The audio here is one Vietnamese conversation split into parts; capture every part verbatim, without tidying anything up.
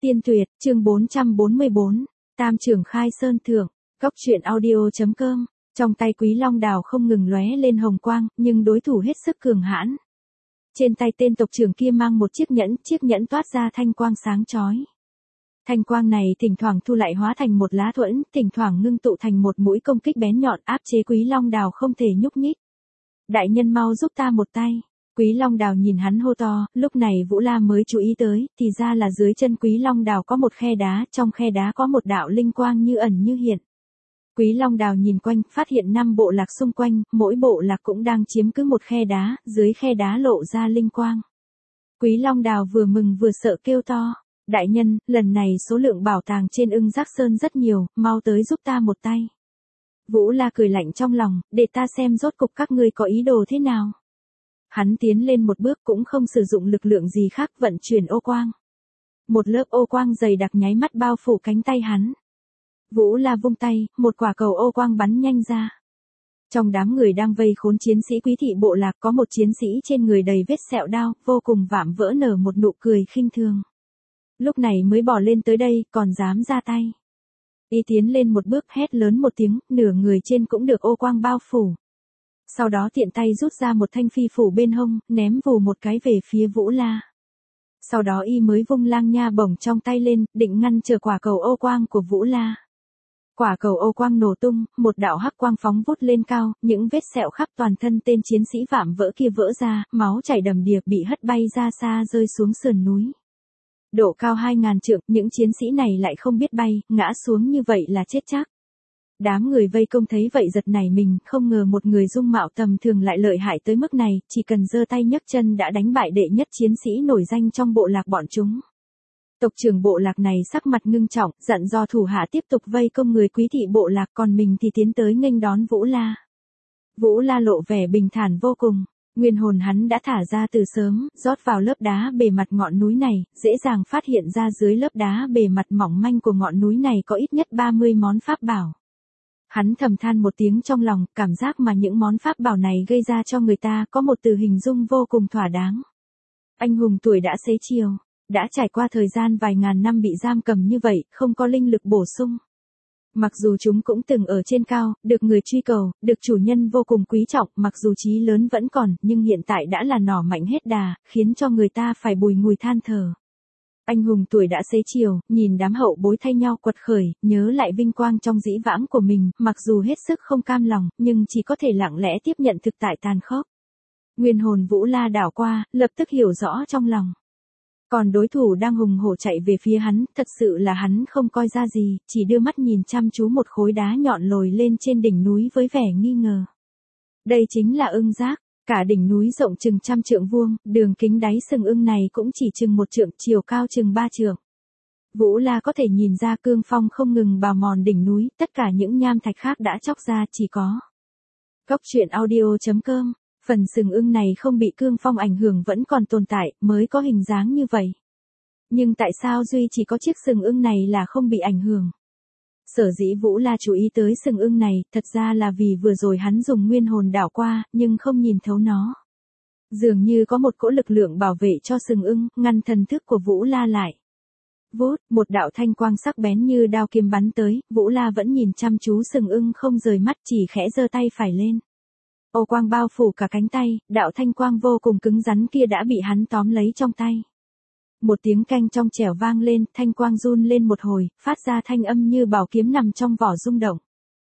Tiên Tuyệt, chương bốn trăm bốn mươi bốn, Tam trưởng khai sơn thượng, Cốc truyện audio.com, trong tay Quý Long Đào không ngừng lóe lên hồng quang, nhưng đối thủ hết sức cường hãn. Trên tay tên tộc trưởng kia mang một chiếc nhẫn, chiếc nhẫn toát ra thanh quang sáng chói. Thanh quang này thỉnh thoảng thu lại hóa thành một lá thuẫn, thỉnh thoảng ngưng tụ thành một mũi công kích bén nhọn áp chế Quý Long Đào không thể nhúc nhích. Đại nhân mau giúp ta một tay. Quý Long Đào nhìn hắn hô to, lúc này Vũ La mới chú ý tới, thì ra là dưới chân Quý Long Đào có một khe đá, trong khe đá có một đạo linh quang như ẩn như hiện. Quý Long Đào nhìn quanh, phát hiện năm bộ lạc xung quanh, mỗi bộ lạc cũng đang chiếm cứ một khe đá, dưới khe đá lộ ra linh quang. Quý Long Đào vừa mừng vừa sợ kêu to, đại nhân, lần này số lượng bảo tàng trên Ưng Giác Sơn rất nhiều, mau tới giúp ta một tay. Vũ La cười lạnh trong lòng, để ta xem rốt cục các ngươi có ý đồ thế nào. Hắn tiến lên một bước cũng không sử dụng lực lượng gì khác, vận chuyển ô quang. Một lớp ô quang dày đặc nháy mắt bao phủ cánh tay hắn. Vũ La vung tay, một quả cầu ô quang bắn nhanh ra. Trong đám người đang vây khốn chiến sĩ Quý thị bộ lạc có một chiến sĩ trên người đầy vết sẹo đao, vô cùng vạm vỡ nở một nụ cười khinh thường. Lúc này mới bỏ lên tới đây, còn dám ra tay. Y tiến lên một bước hét lớn một tiếng, nửa người trên cũng được ô quang bao phủ. Sau đó tiện tay rút ra một thanh phi phủ bên hông, ném vù một cái về phía Vũ La. Sau đó y mới vung lang nha bổng trong tay lên, định ngăn trở quả cầu ô quang của Vũ La. Quả cầu ô quang nổ tung, một đạo hắc quang phóng vút lên cao, những vết sẹo khắp toàn thân tên chiến sĩ vạm vỡ kia vỡ ra, máu chảy đầm đìa bị hất bay ra xa rơi xuống sườn núi. Độ cao hai ngàn trượng, những chiến sĩ này lại không biết bay, ngã xuống như vậy là chết chắc. Đám người vây công thấy vậy giật nảy mình, không ngờ một người dung mạo tầm thường lại lợi hại tới mức này, chỉ cần giơ tay nhấc chân đã đánh bại đệ nhất chiến sĩ nổi danh trong bộ lạc bọn chúng. Tộc trưởng bộ lạc này sắc mặt ngưng trọng, dặn dò thủ hạ tiếp tục vây công người Quý thị bộ lạc, còn mình thì tiến tới nghênh đón Vũ La. Vũ La lộ vẻ bình thản vô cùng, nguyên hồn hắn đã thả ra từ sớm, rót vào lớp đá bề mặt ngọn núi này, dễ dàng phát hiện ra dưới lớp đá bề mặt mỏng manh của ngọn núi này có ít nhất ba mươi món pháp bảo. Hắn thầm than một tiếng trong lòng, cảm giác mà những món pháp bảo này gây ra cho người ta có một từ hình dung vô cùng thỏa đáng. Anh hùng tuổi đã xế chiều, đã trải qua thời gian vài ngàn năm bị giam cầm như vậy, không có linh lực bổ sung. Mặc dù chúng cũng từng ở trên cao, được người truy cầu, được chủ nhân vô cùng quý trọng, mặc dù chí lớn vẫn còn, nhưng hiện tại đã là nỏ mạnh hết đà, khiến cho người ta phải bùi ngùi than thở. Anh hùng tuổi đã xế chiều, nhìn đám hậu bối thay nhau quật khởi, nhớ lại vinh quang trong dĩ vãng của mình, mặc dù hết sức không cam lòng, nhưng chỉ có thể lặng lẽ tiếp nhận thực tại tàn khốc. Nguyên hồn Vũ La đảo qua, lập tức hiểu rõ trong lòng. Còn đối thủ đang hùng hổ chạy về phía hắn, thật sự là hắn không coi ra gì, chỉ đưa mắt nhìn chăm chú một khối đá nhọn lồi lên trên đỉnh núi với vẻ nghi ngờ. Đây chính là Ưng Giác. Cả đỉnh núi rộng chừng trăm trượng vuông, đường kính đáy sừng ưng này cũng chỉ chừng một trượng, chiều cao chừng ba trượng. Vũ La có thể nhìn ra cương phong không ngừng bào mòn đỉnh núi, tất cả những nham thạch khác đã chóc ra chỉ có. Cốc truyện audio.com, phần sừng ưng này không bị cương phong ảnh hưởng vẫn còn tồn tại, mới có hình dáng như vậy. Nhưng tại sao duy chỉ có chiếc sừng ưng này là không bị ảnh hưởng? Sở dĩ Vũ La chú ý tới sừng ưng này, thật ra là vì vừa rồi hắn dùng nguyên hồn đảo qua, nhưng không nhìn thấu nó. Dường như có một cỗ lực lượng bảo vệ cho sừng ưng, ngăn thần thức của Vũ La lại. Vút, một đạo thanh quang sắc bén như đao kiếm bắn tới, Vũ La vẫn nhìn chăm chú sừng ưng không rời mắt, chỉ khẽ giơ tay phải lên. Ô quang bao phủ cả cánh tay, đạo thanh quang vô cùng cứng rắn kia đã bị hắn tóm lấy trong tay. Một tiếng canh trong trẻo vang lên, thanh quang run lên một hồi, phát ra thanh âm như bảo kiếm nằm trong vỏ rung động.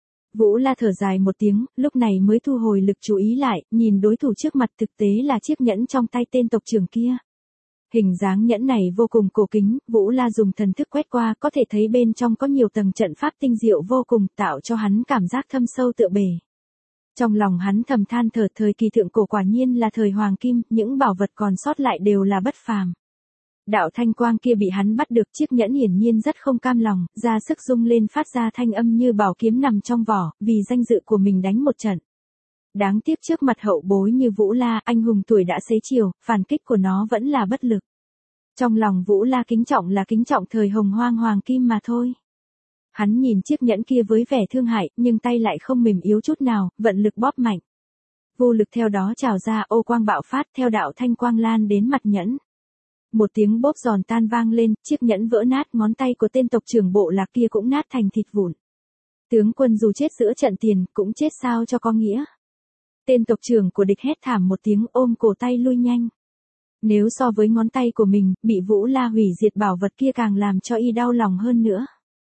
Vũ La thở dài một tiếng, lúc này mới thu hồi lực chú ý lại, nhìn đối thủ trước mặt thực tế là chiếc nhẫn trong tay tên tộc trưởng kia. Hình dáng nhẫn này vô cùng cổ kính, Vũ La dùng thần thức quét qua có thể thấy bên trong có nhiều tầng trận pháp tinh diệu vô cùng, tạo cho hắn cảm giác thâm sâu tựa bể. Trong lòng hắn thầm than thở, thời kỳ thượng cổ quả nhiên là thời hoàng kim, những bảo vật còn sót lại đều là bất phàm. Đạo thanh quang kia bị hắn bắt được, chiếc nhẫn hiển nhiên rất không cam lòng, ra sức rung lên phát ra thanh âm như bảo kiếm nằm trong vỏ, vì danh dự của mình đánh một trận. Đáng tiếc trước mặt hậu bối như Vũ La, anh hùng tuổi đã xế chiều, phản kích của nó vẫn là bất lực. Trong lòng Vũ La kính trọng là kính trọng thời hồng hoang hoàng kim mà thôi. Hắn nhìn chiếc nhẫn kia với vẻ thương hại, nhưng tay lại không mềm yếu chút nào, vận lực bóp mạnh. Vô lực theo đó trào ra, ô quang bạo phát theo đạo thanh quang lan đến mặt nhẫn. Một tiếng bốp giòn tan vang lên, chiếc nhẫn vỡ nát, ngón tay của tên tộc trưởng bộ lạc kia cũng nát thành thịt vụn. Tướng quân dù chết giữa trận tiền, cũng chết sao cho có nghĩa. Tên tộc trưởng của địch hét thảm một tiếng, ôm cổ tay lui nhanh. Nếu so với ngón tay của mình, bị Vũ La hủy diệt bảo vật kia càng làm cho y đau lòng hơn nữa.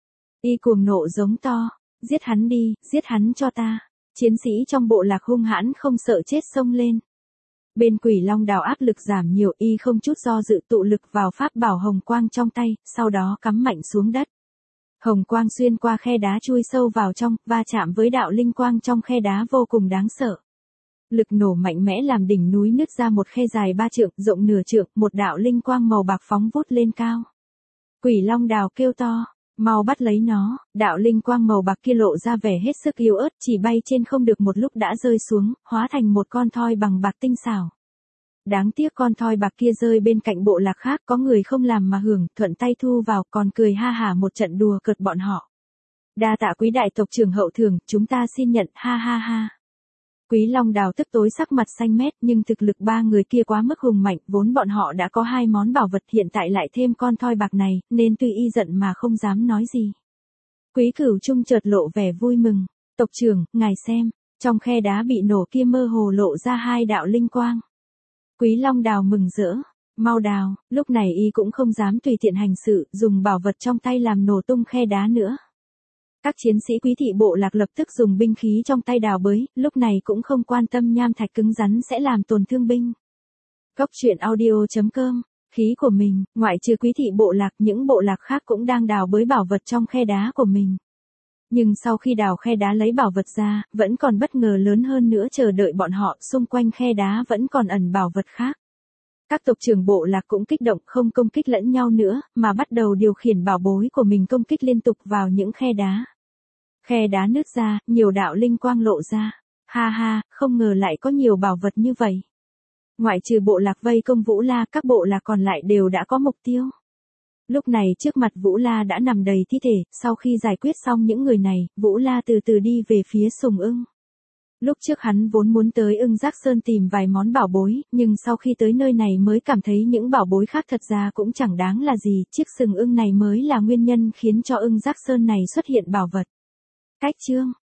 Y cuồng nộ giống to, giết hắn đi, giết hắn cho ta. Chiến sĩ trong bộ lạc hung hãn không sợ chết xông lên. Bên Quỷ Long Đào áp lực giảm nhiều, y không chút do dự tụ lực vào pháp bảo hồng quang trong tay, sau đó cắm mạnh xuống đất. Hồng quang xuyên qua khe đá chui sâu vào trong, va chạm với đạo linh quang trong khe đá vô cùng đáng sợ. Lực nổ mạnh mẽ làm đỉnh núi nứt ra một khe dài ba trượng, rộng nửa trượng, một đạo linh quang màu bạc phóng vút lên cao. Quỷ Long Đào kêu to, mau bắt lấy nó, đạo linh quang màu bạc kia lộ ra vẻ hết sức yếu ớt, chỉ bay trên không được một lúc đã rơi xuống, hóa thành một con thoi bằng bạc tinh xảo. Đáng tiếc con thoi bạc kia rơi bên cạnh bộ lạc khác, có người không làm mà hưởng, thuận tay thu vào, còn cười ha hả một trận đùa cợt bọn họ. Đa tạ quý đại tộc trưởng hậu thưởng, chúng ta xin nhận, ha ha ha. Quý Long Đào tức tối sắc mặt xanh mét, nhưng thực lực ba người kia quá mức hùng mạnh, vốn bọn họ đã có hai món bảo vật, hiện tại lại thêm con thoi bạc này, nên tuy y giận mà không dám nói gì. Quý Cửu Trung chợt lộ vẻ vui mừng, tộc trưởng, ngài xem, trong khe đá bị nổ kia mơ hồ lộ ra hai đạo linh quang. Quý Long Đào mừng rỡ, mau đào, lúc này y cũng không dám tùy tiện hành sự, dùng bảo vật trong tay làm nổ tung khe đá nữa. Các chiến sĩ Quý thị bộ lạc lập tức dùng binh khí trong tay đào bới, lúc này cũng không quan tâm nham thạch cứng rắn sẽ làm tổn thương binh. Góc truyện audio chấm com, khí của mình, ngoại trừ Quý thị bộ lạc, những bộ lạc khác cũng đang đào bới bảo vật trong khe đá của mình. Nhưng sau khi đào khe đá lấy bảo vật ra, vẫn còn bất ngờ lớn hơn nữa chờ đợi bọn họ, xung quanh khe đá vẫn còn ẩn bảo vật khác. Các tộc trưởng bộ lạc cũng kích động, không công kích lẫn nhau nữa, mà bắt đầu điều khiển bảo bối của mình công kích liên tục vào những khe đá. Khe đá nứt ra, nhiều đạo linh quang lộ ra. Ha ha, không ngờ lại có nhiều bảo vật như vậy. Ngoại trừ bộ lạc vây công Vũ La, các bộ lạc còn lại đều đã có mục tiêu. Lúc này trước mặt Vũ La đã nằm đầy thi thể, sau khi giải quyết xong những người này, Vũ La từ từ đi về phía Sùng Ưng. Lúc trước hắn vốn muốn tới Ưng Giác Sơn tìm vài món bảo bối, nhưng sau khi tới nơi này mới cảm thấy những bảo bối khác thật ra cũng chẳng đáng là gì, chiếc sừng ưng này mới là nguyên nhân khiến cho Ưng Giác Sơn này xuất hiện bảo vật. Cách chương